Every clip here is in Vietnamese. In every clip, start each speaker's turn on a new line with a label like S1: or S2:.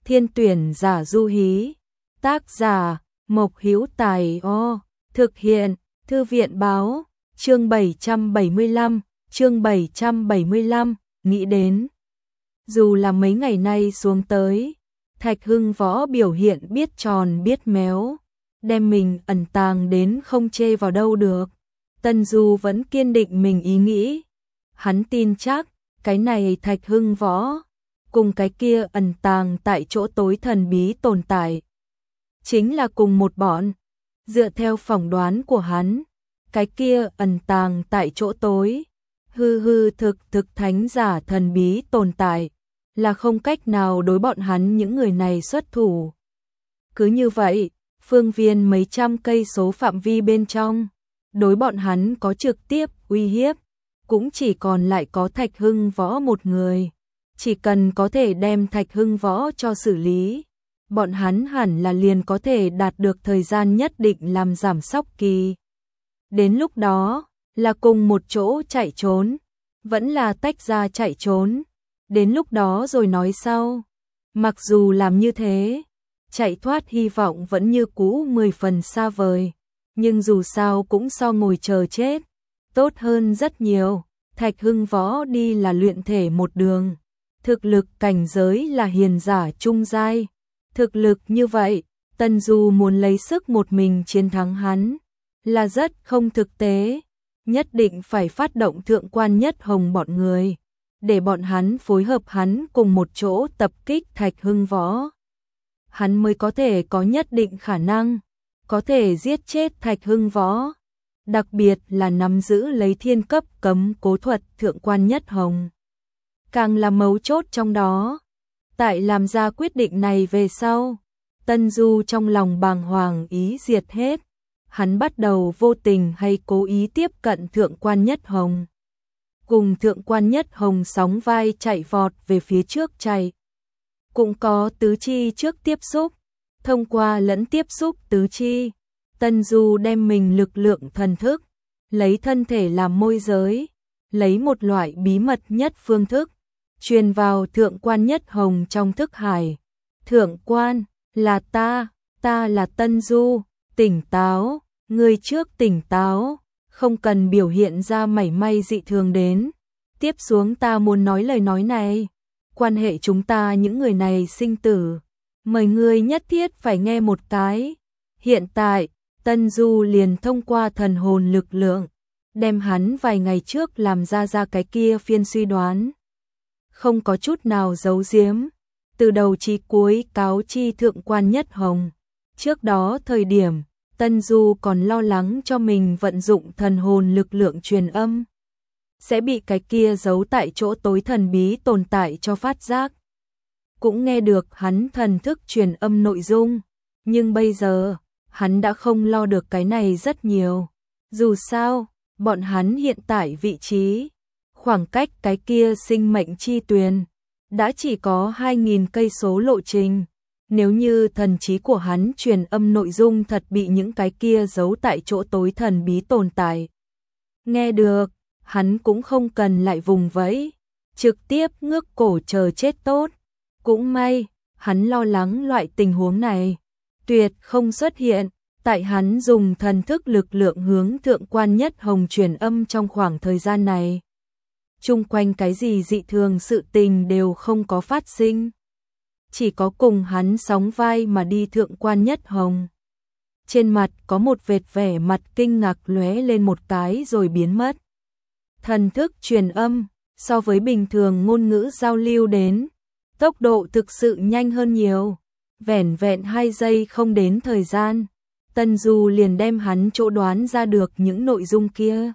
S1: Thiên tuyển giả Du Hí. Tác giả Mộc Hữu Tài. Thực hiện Thư viện báo. Chương 775, nghĩ đến. Dù là mấy ngày nay xuống tới, Thạch Hưng Võ biểu hiện biết tròn biết méo, đem mình ẩn tàng đến không chê vào đâu được. Tân Du vẫn kiên định mình ý nghĩ. Hắn tin chắc, cái này Thạch Hưng Võ, cùng cái kia ẩn tàng tại chỗ tối thần bí tồn tại, chính là cùng một bọn. Dựa theo phỏng đoán của hắn, cái kia ẩn tàng tại chỗ tối, thực thánh giả thần bí tồn tại, là không cách nào đối bọn hắn những người này xuất thủ. Cứ như vậy, phương viên mấy trăm cây số phạm vi bên trong, đối bọn hắn có trực tiếp uy hiếp, cũng chỉ còn lại có Thạch Hưng Võ một người. Chỉ cần có thể đem Thạch Hưng Võ cho xử lý, bọn hắn hẳn là liền có thể đạt được thời gian nhất định làm giảm sóc kỳ. Đến lúc đó, là cùng một chỗ chạy trốn, vẫn là tách ra chạy trốn, đến lúc đó rồi nói sau. Mặc dù làm như thế, chạy thoát hy vọng vẫn như cũ 10 phần xa vời, nhưng dù sao cũng so ngồi chờ chết, tốt hơn rất nhiều. Thạch Hưng Võ đi là luyện thể một đường, thực lực cảnh giới là hiền giả trung giai. Thực lực như vậy, Tân Du muốn lấy sức một mình chiến thắng hắn, là rất không thực tế. Nhất định phải phát động Thượng Quan Nhất Hồng bọn người, để bọn hắn phối hợp hắn cùng một chỗ tập kích Thạch Hưng Võ. Hắn mới có thể có nhất định khả năng, có thể giết chết Thạch Hưng Võ. Đặc biệt là nắm giữ lấy thiên cấp cấm cố thuật Thượng Quan Nhất Hồng, càng là mấu chốt trong đó. Tại làm ra quyết định này về sau, Tân Du trong lòng bàng hoàng ý diệt hết. Hắn bắt đầu vô tình hay cố ý tiếp cận Thượng Quan Nhất Hồng, cùng Thượng Quan Nhất Hồng sóng vai chạy vọt về phía trước chạy. Cũng có tứ chi trước tiếp xúc, thông qua lẫn tiếp xúc tứ chi, Tân Du đem mình lực lượng thần thức, lấy thân thể làm môi giới, lấy một loại bí mật nhất phương thức, truyền vào Thượng Quan Nhất Hồng trong thức hải. Thượng Quan, là ta là Tân Du, tỉnh táo, người trước tỉnh táo, không cần biểu hiện ra mảy may dị thường đến. Tiếp xuống ta muốn nói lời nói này, quan hệ chúng ta những người này sinh tử, mời ngươi nhất thiết phải nghe một cái. Hiện tại, Tân Du liền thông qua thần hồn lực lượng, đem hắn vài ngày trước làm ra cái kia phiên suy đoán, không có chút nào giấu giếm, từ đầu chí cuối cáo chi Thượng Quan Nhất Hồng. Trước đó thời điểm, Tân Du còn lo lắng cho mình vận dụng thần hồn lực lượng truyền âm, sẽ bị cái kia giấu tại chỗ tối thần bí tồn tại cho phát giác, cũng nghe được hắn thần thức truyền âm nội dung. Nhưng bây giờ, hắn đã không lo được cái này rất nhiều. Dù sao, bọn hắn hiện tại vị trí, khoảng cách cái kia sinh mệnh chi tuyền, đã chỉ có 2.000 cây số lộ trình. Nếu như thần trí của hắn truyền âm nội dung thật bị những cái kia giấu tại chỗ tối thần bí tồn tại nghe được, hắn cũng không cần lại vùng vẫy, trực tiếp ngước cổ chờ chết tốt. Cũng may, hắn lo lắng loại tình huống này tuyệt không xuất hiện, tại hắn dùng thần thức lực lượng hướng Thượng Quan Nhất Hồng truyền âm trong khoảng thời gian này. Chung quanh cái gì dị thường sự tình đều không có phát sinh, chỉ có cùng hắn sóng vai mà đi Thượng Quan Nhất Hồng. Trên mặt có một vệt vẻ mặt kinh ngạc lóe lên một cái rồi biến mất. Thần thức truyền âm, so với bình thường ngôn ngữ giao lưu đến, tốc độ thực sự nhanh hơn nhiều. Vẻn vẹn 2 giây không đến thời gian, Tân Du liền đem hắn chỗ đoán ra được những nội dung kia.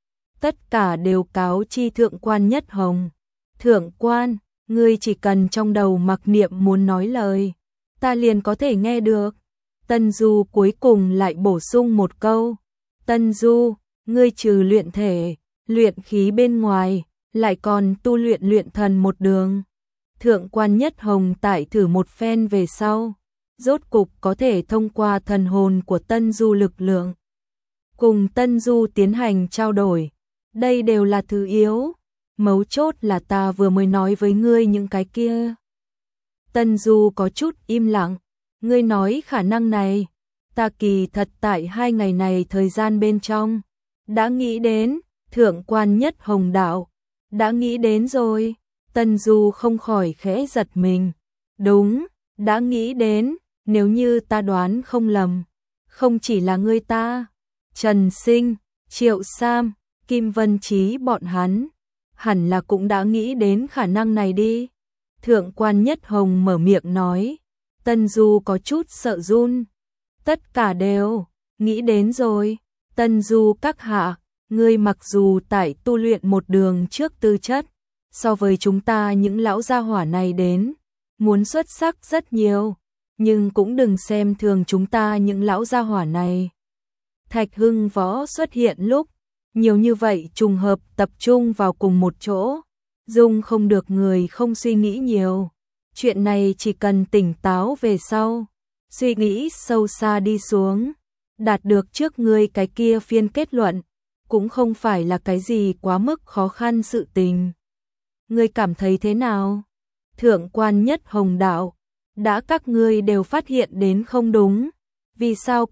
S1: Tất cả đều cáo chi Thượng Quan Nhất Hồng. Thượng Quan, ngươi chỉ cần trong đầu mặc niệm muốn nói lời, ta liền có thể nghe được. Tân Du cuối cùng lại bổ sung một câu. Tân Du, ngươi trừ luyện thể, luyện khí bên ngoài, lại còn tu luyện luyện thần một đường. Thượng Quan Nhất Hồng tại thử một phen về sau, rốt cục có thể thông qua thần hồn của Tân Du lực lượng, cùng Tân Du tiến hành trao đổi. Đây đều là thứ yếu, mấu chốt là ta vừa mới nói với ngươi những cái kia. Tân Du có chút im lặng, ngươi nói khả năng này, ta kỳ thật tại 2 ngày này thời gian bên trong, đã nghĩ đến, Thượng Quan Nhất Hồng đạo, đã nghĩ đến rồi, Tân Du không khỏi khẽ giật mình, đúng, đã nghĩ đến, nếu như ta đoán không lầm, không chỉ là ngươi ta, Trần Sinh, Triệu Sam, Kim Vân Chí bọn hắn, hẳn là cũng đã nghĩ đến khả năng này đi. Thượng Quan Nhất Hồng mở miệng nói, Tân Du có chút sợ run, tất cả đều, nghĩ đến rồi, Tân Du các hạ, ngươi mặc dù tại tu luyện một đường trước tư chất, so với chúng ta những lão gia hỏa này đến, muốn xuất sắc rất nhiều, nhưng cũng đừng xem thường chúng ta những lão gia hỏa này. Thạch Hưng Võ xuất hiện lúc, nhiều như vậy trùng hợp tập trung vào cùng một chỗ, dung không được người không suy nghĩ nhiều. Chuyện này chỉ cần tỉnh táo về sau, suy nghĩ sâu xa đi xuống, đạt được trước ngươi cái kia phiên kết luận, cũng không phải là cái gì quá mức khó khăn sự tình. Ngươi cảm thấy thế nào? Thượng Quan Nhất Hồng đạo, đã các ngươi đều phát hiện đến không đúng, vì sao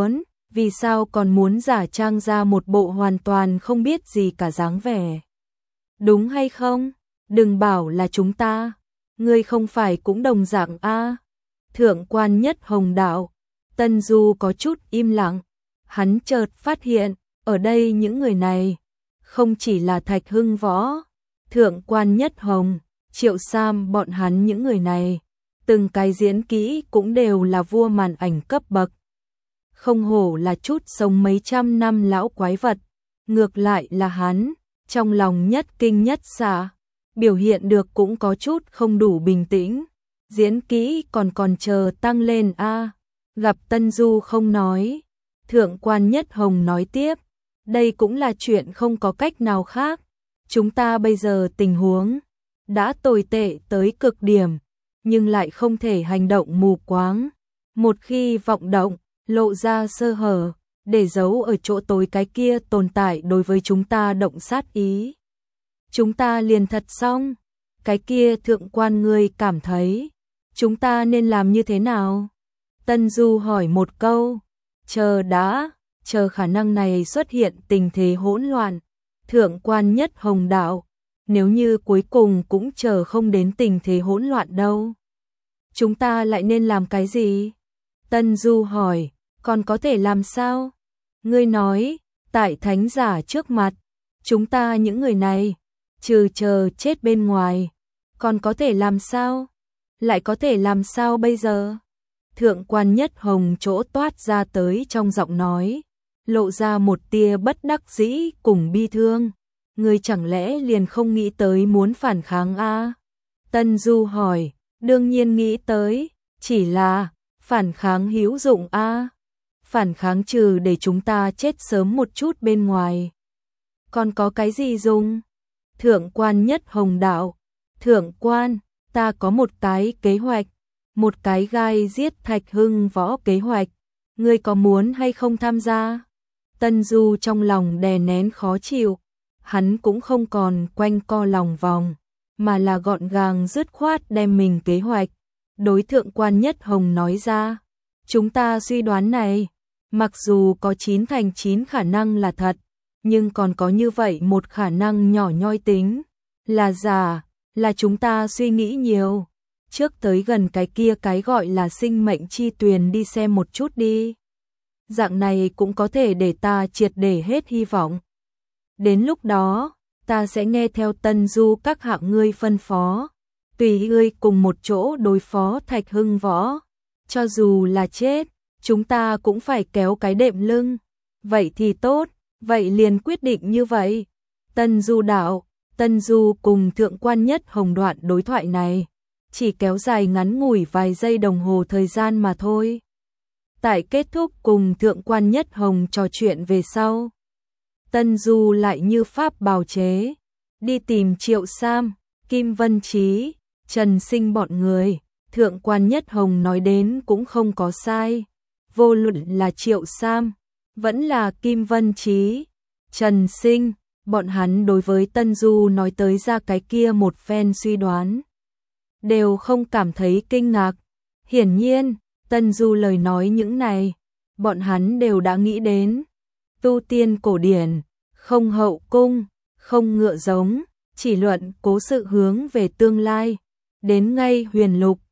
S1: còn muốn giả trang ra một bộ hoàn toàn không biết gì cả dáng vẻ. Đúng hay không? Đừng bảo là chúng ta, ngươi không phải cũng đồng dạng a? Thượng Quan Nhất Hồng đạo, Tân Du có chút im lặng, hắn chợt phát hiện, ở đây những người này, không chỉ là Thạch Hưng Võ, Thượng Quan Nhất Hồng, Triệu Sam bọn hắn những người này, từng cái diễn kỹ cũng đều là vua màn ảnh cấp bậc. Không hổ là chút sống mấy trăm năm lão quái vật, ngược lại là hắn, trong lòng nhất kinh nhất xạ, biểu hiện được cũng có chút không đủ bình tĩnh, diễn kỹ còn chờ tăng lên a. Gặp Tân Du không nói, Thượng Quan Nhất Hồng nói tiếp, đây cũng là chuyện không có cách nào khác, chúng ta bây giờ tình huống đã tồi tệ tới cực điểm, nhưng lại không thể hành động mù quáng, một khi vọng động, lộ ra sơ hở, để giấu ở chỗ tối cái kia tồn tại đối với chúng ta động sát ý. Chúng ta liền thật xong, cái kia Thượng Quan ngươi cảm thấy, chúng ta nên làm như thế nào? Tân Du hỏi một câu, chờ khả năng này xuất hiện tình thế hỗn loạn. Thượng Quan Nhất Hồng đạo, nếu như cuối cùng cũng chờ không đến tình thế hỗn loạn đâu, chúng ta lại nên làm cái gì? Tân Du hỏi, còn có thể làm sao? Ngươi nói, tại thánh giả trước mặt, chúng ta những người này, trừ chờ chết bên ngoài, còn có thể làm sao? Lại có thể làm sao bây giờ? Thượng Quan Nhất Hồng chỗ toát ra tới trong giọng nói, lộ ra một tia bất đắc dĩ cùng bi thương. Ngươi chẳng lẽ liền không nghĩ tới muốn phản kháng a? Tân Du hỏi, đương nhiên nghĩ tới, chỉ là phản kháng hữu dụng a? Phản kháng trừ để chúng ta chết sớm một chút bên ngoài, còn có cái gì dùng? Thượng Quan Nhất Hồng đạo, Thượng Quan, ta có một cái kế hoạch, một cái gai giết Thạch Hưng Võ kế hoạch, ngươi có muốn hay không tham gia? Tân Du trong lòng đè nén khó chịu, hắn cũng không còn quanh co lòng vòng, mà là gọn gàng dứt khoát đem mình kế hoạch đối Thượng Quan Nhất Hồng nói ra. Chúng ta suy đoán này, mặc dù có 9 thành 9 khả năng là thật, nhưng còn có như vậy một khả năng nhỏ nhoi tính là giả, là chúng ta suy nghĩ nhiều. Trước tới gần cái kia cái gọi là sinh mệnh chi tuyền đi xem một chút đi. Dạng này cũng có thể để ta triệt để hết hy vọng. Đến lúc đó, ta sẽ nghe theo Tân Du các hạng ngươi phân phó, tùy ngươi cùng một chỗ đối phó Thạch Hưng Võ. Cho dù là chết, chúng ta cũng phải kéo cái đệm lưng. Vậy thì tốt, vậy liền quyết định như vậy. Tân Du đạo, Tân Du cùng Thượng Quan Nhất Hồng đoạn đối thoại này, chỉ kéo dài ngắn ngủi vài giây đồng hồ thời gian mà thôi. Tại kết thúc cùng Thượng Quan Nhất Hồng trò chuyện về sau, Tân Du lại như pháp bào chế, đi tìm Triệu Sam, Kim Vân Chí, Trần Sinh bọn người. Thượng Quan Nhất Hồng nói đến cũng không có sai, vô luận là Triệu Sam, vẫn là Kim Vân Chí, Trần Sinh, bọn hắn đối với Tân Du nói tới ra cái kia một phen suy đoán, đều không cảm thấy kinh ngạc. Hiển nhiên, Tân Du lời nói những này, bọn hắn đều đã nghĩ đến. Tu tiên cổ điển, không hậu cung, không ngựa giống, chỉ luận cố sự hướng về tương lai. Đến ngay huyền lục,